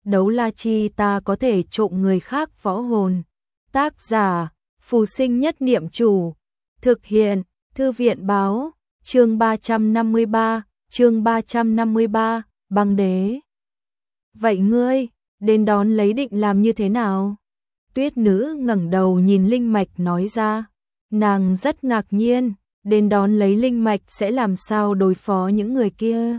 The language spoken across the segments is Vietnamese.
Đấu la chi ta có thể trộm người khác võ hồn. Tác giả, Phù Sinh Nhất Niệm Chủ. Thực hiện, Thư viện báo, chương 353, băng đế. Vậy ngươi, đến đón lấy định làm như thế nào? Tuyết nữ ngẩng đầu nhìn Linh Mạch nói ra. Nàng rất ngạc nhiên, đến đón lấy Linh Mạch sẽ làm sao đối phó những người kia?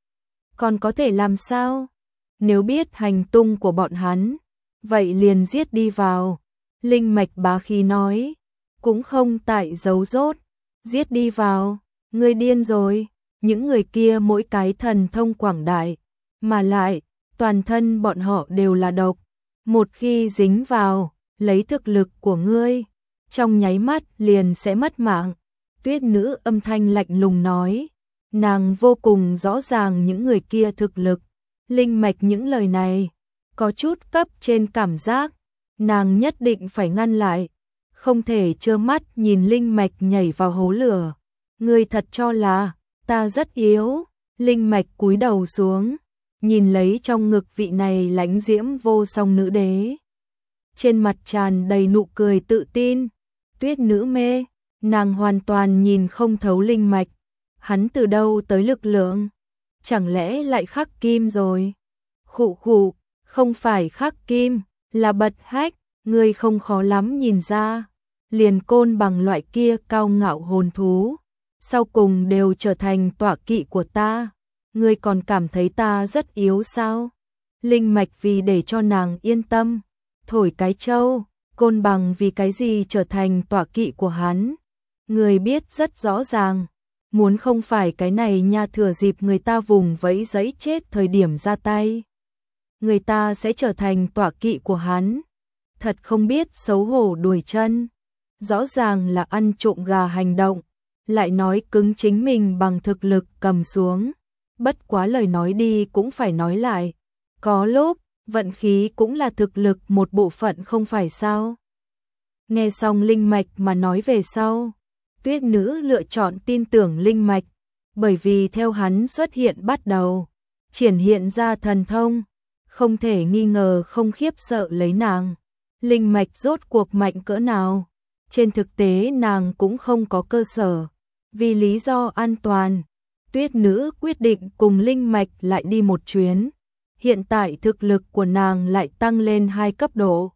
Còn có thể làm sao? Nếu biết hành tung của bọn hắn, vậy liền giết đi vào. Linh Mạch bá khí nói, cũng không tại giấu rốt, giết đi vào, ngươi điên rồi, những người kia mỗi cái thần thông quảng đại, mà lại, toàn thân bọn họ đều là độc, một khi dính vào, lấy thực lực của ngươi, trong nháy mắt liền sẽ mất mạng. Tuyết nữ âm thanh lạnh lùng nói, nàng vô cùng rõ ràng những người kia thực lực. Linh Mạch những lời này, có chút cấp trên cảm giác, nàng nhất định phải ngăn lại, không thể trơ mắt nhìn Linh Mạch nhảy vào hố lửa. Ngươi thật cho là, ta rất yếu, Linh Mạch cúi đầu xuống, nhìn lấy trong ngực vị này lãnh diễm vô song nữ đế. Trên mặt tràn đầy nụ cười tự tin, Tuyết nữ mê, nàng hoàn toàn nhìn không thấu Linh Mạch, hắn từ đâu tới lực lượng? Chẳng lẽ lại khắc kim rồi? Khụ khụ, không phải khắc kim, là bật hách, ngươi không khó lắm nhìn ra. Liền côn bằng loại kia cao ngạo hồn thú, sau cùng đều trở thành tọa kỵ của ta. Ngươi còn cảm thấy ta rất yếu sao? Linh Mạch vì để cho nàng yên tâm, thổi cái trâu, côn bằng vì cái gì trở thành tọa kỵ của hắn? Ngươi biết rất rõ ràng. Muốn không phải cái này nha, thừa dịp người ta vùng vẫy giấy chết thời điểm ra tay, người ta sẽ trở thành tọa kỵ của hắn. Thật không biết xấu hổ đuổi chân. Rõ ràng là ăn trộm gà hành động, lại nói cứng chính mình bằng thực lực cầm xuống. Bất quá lời nói đi cũng phải nói lại. Có lúc, vận khí cũng là thực lực một bộ phận không phải sao? Nghe xong Linh Mạch mà nói về sau, Tuyết nữ lựa chọn tin tưởng Linh Mạch, bởi vì theo hắn xuất hiện bắt đầu, triển hiện ra thần thông, không thể nghi ngờ không khiếp sợ lấy nàng. Linh Mạch rốt cuộc mạnh cỡ nào? Trên thực tế nàng cũng không có cơ sở. Vì lý do an toàn, Tuyết nữ quyết định cùng Linh Mạch lại đi một chuyến. Hiện tại thực lực của nàng lại tăng lên 2 cấp độ.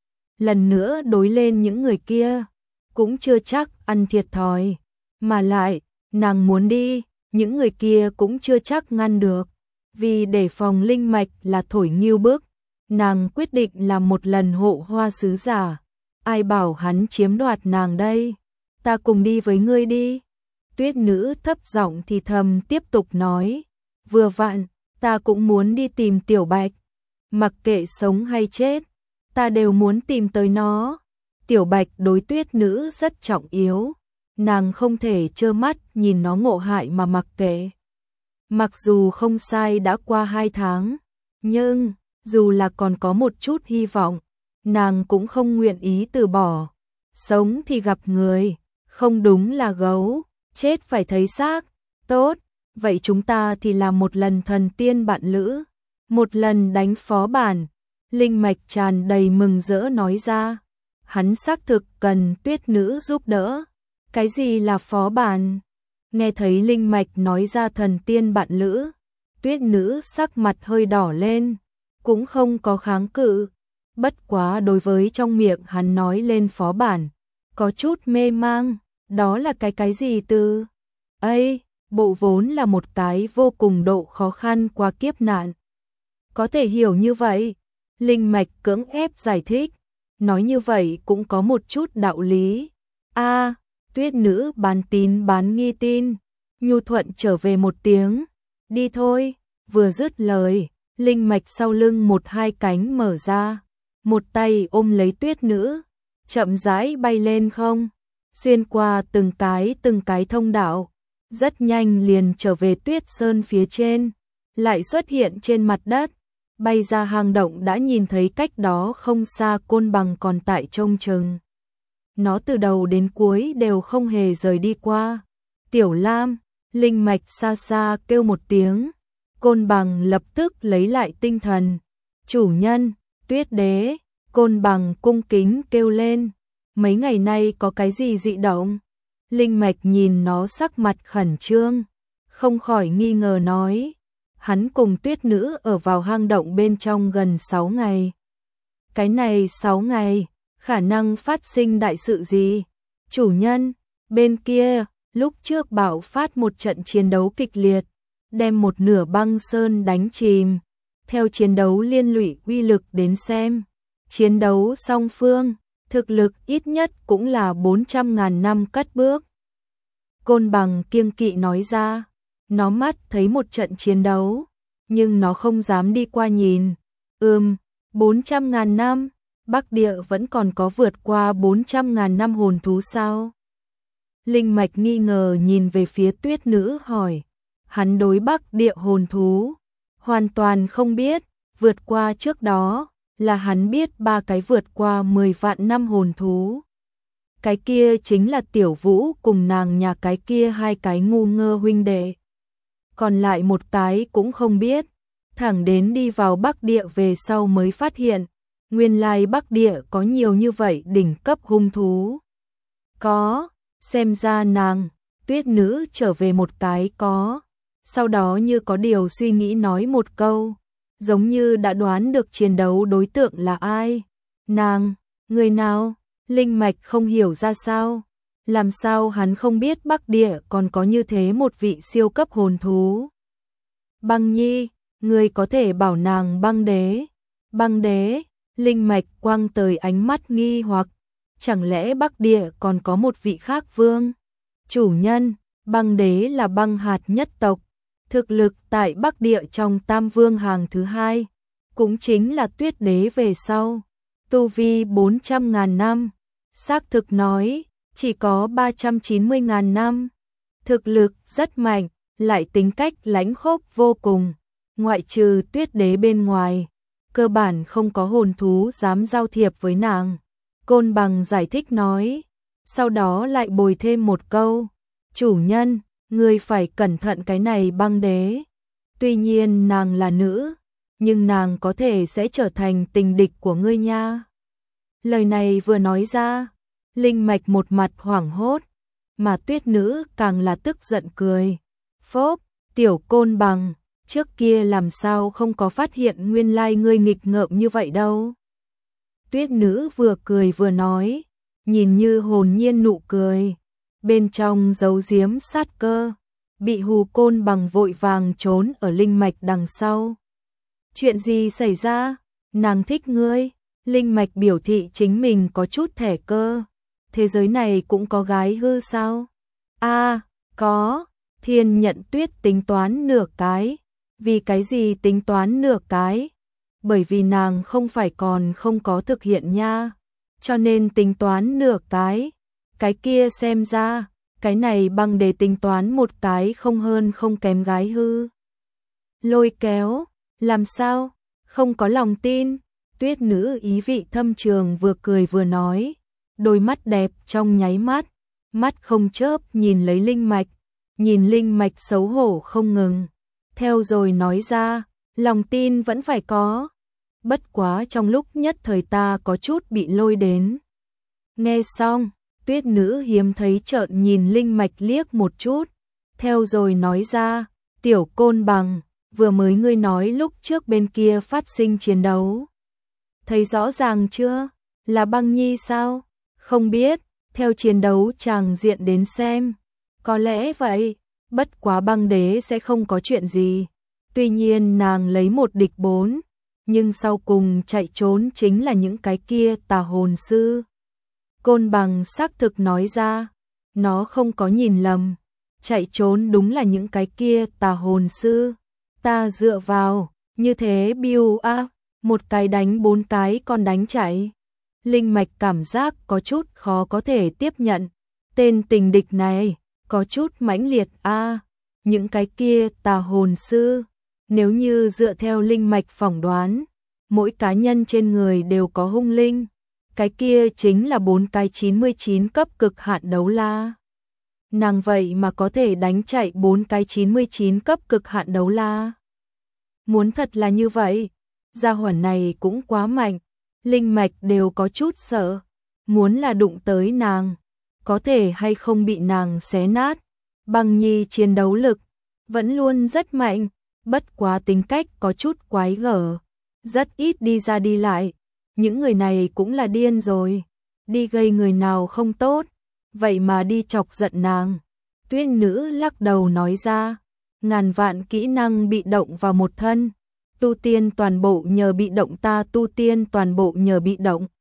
Lần nữa đối lên những người kia, cũng chưa chắc ăn thiệt thòi, mà lại, nàng muốn đi, những người kia cũng chưa chắc ngăn được. Vì để phòng Linh Mạch là thổi nghiêu bức, nàng quyết định làm một lần hộ hoa sứ giả. Ai bảo hắn chiếm đoạt nàng đây? Ta cùng đi với ngươi đi. Tuyết nữ thấp giọng thì thầm tiếp tục nói, vừa vặn, ta cũng muốn đi tìm Tiểu Bạch. Mặc kệ sống hay chết, ta đều muốn tìm tới nó. Tiểu Bạch đối Tuyết nữ rất trọng yếu, nàng không thể trơ mắt nhìn nó ngộ hại mà mặc kệ. Mặc dù không sai đã qua 2 tháng, nhưng dù là còn có một chút hy vọng, nàng cũng không nguyện ý từ bỏ. Sống thì gặp người, không đúng là gấu, chết phải thấy xác. Tốt, vậy chúng ta thì làm một lần thần tiên bạn lữ, một lần đánh phó bản. Linh Mạch tràn đầy mừng rỡ nói ra. Hắn xác thực cần Tuyết nữ giúp đỡ. Cái gì là phó bản? Nghe thấy Linh Mạch nói ra thần tiên bạn lữ, Tuyết nữ sắc mặt hơi đỏ lên, cũng không có kháng cự. Bất quá đối với trong miệng hắn nói lên phó bản, có chút mê mang, đó là cái gì từ? Ây, bộ vốn là một cái vô cùng độ khó khăn qua kiếp nạn. Có thể hiểu như vậy, Linh Mạch cưỡng ép giải thích. Nói như vậy cũng có một chút đạo lý. Tuyết nữ bán tín bán nghi tin, nhu thuận trở về một tiếng. Đi thôi, vừa dứt lời, Linh Mạch sau lưng 1-2 cánh mở ra, một tay ôm lấy Tuyết nữ, chậm rãi bay lên không, xuyên qua từng cái thông đạo, rất nhanh liền trở về Tuyết Sơn phía trên, lại xuất hiện trên mặt đất. Bay ra hang động đã nhìn thấy cách đó không xa côn bằng còn tại trông chừng. Nó từ đầu đến cuối đều không hề rời đi qua. Tiểu Lam, Linh Mạch xa xa kêu một tiếng. Côn bằng lập tức lấy lại tinh thần. Chủ nhân, Tuyết Đế, Côn Bằng cung kính kêu lên. Mấy ngày nay có cái gì dị động? Linh Mạch nhìn nó sắc mặt khẩn trương, không khỏi nghi ngờ nói. Hắn cùng Tuyết Nữ ở vào hang động bên trong gần 6 ngày. Cái này 6 ngày, khả năng phát sinh đại sự gì? Chủ nhân, bên kia, lúc trước bạo phát một trận chiến đấu kịch liệt, đem một nửa băng sơn đánh chìm. Theo chiến đấu liên lụy uy lực đến xem, chiến đấu song phương, thực lực ít nhất cũng là 400.000 năm cất bước. Côn Bằng kiêng kỵ nói ra, nó mắt thấy một trận chiến đấu, nhưng nó không dám đi qua nhìn. 400.000 năm, Bắc Địa vẫn còn có vượt qua 400.000 năm hồn thú sao? Linh Mạch nghi ngờ nhìn về phía Tuyết Nữ hỏi, hắn đối Bắc Địa hồn thú hoàn toàn không biết, vượt qua trước đó là hắn biết 3 cái vượt qua 10 vạn năm hồn thú. Cái kia chính là Tiểu Vũ cùng nàng nhà cái kia 2 cái ngu ngơ huynh đệ. Còn lại một cái cũng không biết, thẳng đến đi vào Bắc Địa về sau mới phát hiện, nguyên lai Bắc Địa có nhiều như vậy đỉnh cấp hung thú. Có, xem ra nàng, Tuyết Nữ trở về một cái có. Sau đó như có điều suy nghĩ nói một câu, giống như đã đoán được chiến đấu đối tượng là ai. Nàng, người nào? Linh Mạch không hiểu ra sao. Làm sao hắn không biết Bắc Địa còn có như thế một vị siêu cấp hồn thú? Băng Nhi, người có thể bảo nàng Băng Đế. Băng Đế, Linh Mạch quăng tới ánh mắt nghi hoặc. Chẳng lẽ Bắc Địa còn có một vị khác vương? Chủ nhân, Băng Đế là băng hạt nhất tộc. Thực lực tại Bắc Địa trong Tam Vương hàng thứ 2, cũng chính là Tuyết Đế về sau. Tu vi 400.000 năm, xác thực nói, chỉ có 390.000 năm. Thực lực rất mạnh, lại tính cách lãnh khốc vô cùng. Ngoại trừ Tuyết Đế bên ngoài, cơ bản không có hồn thú dám giao thiệp với nàng. Côn Bằng giải thích nói, sau đó lại bồi thêm một câu, chủ nhân, ngươi phải cẩn thận cái này Băng Đế. Tuy nhiên nàng là nữ, nhưng nàng có thể sẽ trở thành tình địch của ngươi nha. Lời này vừa nói ra, Linh Mạch một mặt hoảng hốt, mà Tuyết Nữ càng là tức giận cười. Phốp, tiểu Côn Bằng, trước kia làm sao không có phát hiện nguyên lai ngươi nghịch ngợm như vậy đâu. Tuyết Nữ vừa cười vừa nói, nhìn như hồn nhiên nụ cười, bên trong giấu giếm sát cơ, bị hù. Côn Bằng vội vàng trốn ở Linh Mạch đằng sau. Chuyện gì xảy ra? Nàng thích ngươi. Linh Mạch biểu thị chính mình có chút thẻ cơ. Thế giới này cũng có gái hư sao? Có. Thiên Nhận Tuyết tính toán nửa cái. Vì cái gì tính toán nửa cái? Bởi vì nàng không phải còn không có thực hiện nha, cho nên tính toán nửa cái. Cái kia xem ra, cái này Băng Đế tính toán một cái không hơn không kém gái hư. Lôi kéo, làm sao? Không có lòng tin. Tuyết Nữ ý vị thâm trường vừa cười vừa nói, đôi mắt đẹp trong nháy mắt không chớp nhìn lấy Linh Mạch, nhìn Linh Mạch xấu hổ không ngừng. Theo rồi nói ra, lòng tin vẫn phải có. Bất quá trong lúc nhất thời ta có chút bị lôi đến. Nghe xong, Tuyết Nữ hiếm thấy trợn nhìn Linh Mạch liếc một chút. Theo rồi nói ra, tiểu Côn Bằng, vừa mới ngươi nói lúc trước bên kia phát sinh chiến đấu. Thấy rõ ràng chưa? Là Băng Nhi sao? Không biết, theo chiến đấu tràng diện đến xem. Có lẽ vậy, bất quá Băng Đế sẽ không có chuyện gì. Tuy nhiên nàng lấy một địch 4, nhưng sau cùng chạy trốn chính là những cái kia tà hồn sư. Côn Bằng xác thực nói ra, nó không có nhìn lầm, chạy trốn đúng là những cái kia tà hồn sư. Ta dựa vào, như thế biu một cái đánh 4 cái còn đánh chạy. Linh Mạch cảm giác có chút khó có thể tiếp nhận, tên tình địch này có chút mãnh liệt những cái kia tà hồn sư, nếu như dựa theo Linh Mạch phỏng đoán, mỗi cá nhân trên người đều có hung linh, cái kia chính là 4 cái 99 cấp cực hạn đấu la. Nàng vậy mà có thể đánh chạy 4 cái 99 cấp cực hạn đấu la. Muốn thật là như vậy, gia hỏa này cũng quá mạnh, linh mạch đều có chút sợ, muốn là đụng tới nàng, có thể hay không bị nàng xé nát. Băng Nhi chiến đấu lực vẫn luôn rất mạnh, bất quá tính cách có chút quái gở, rất ít đi ra đi lại. Những người này cũng là điên rồi, đi gây người nào không tốt, vậy mà đi chọc giận nàng. Tuyết nữ lắc đầu nói ra, ngàn vạn kỹ năng bị động vào một thân, tu tiên toàn bộ nhờ bị động, ta tu tiên toàn bộ nhờ bị động.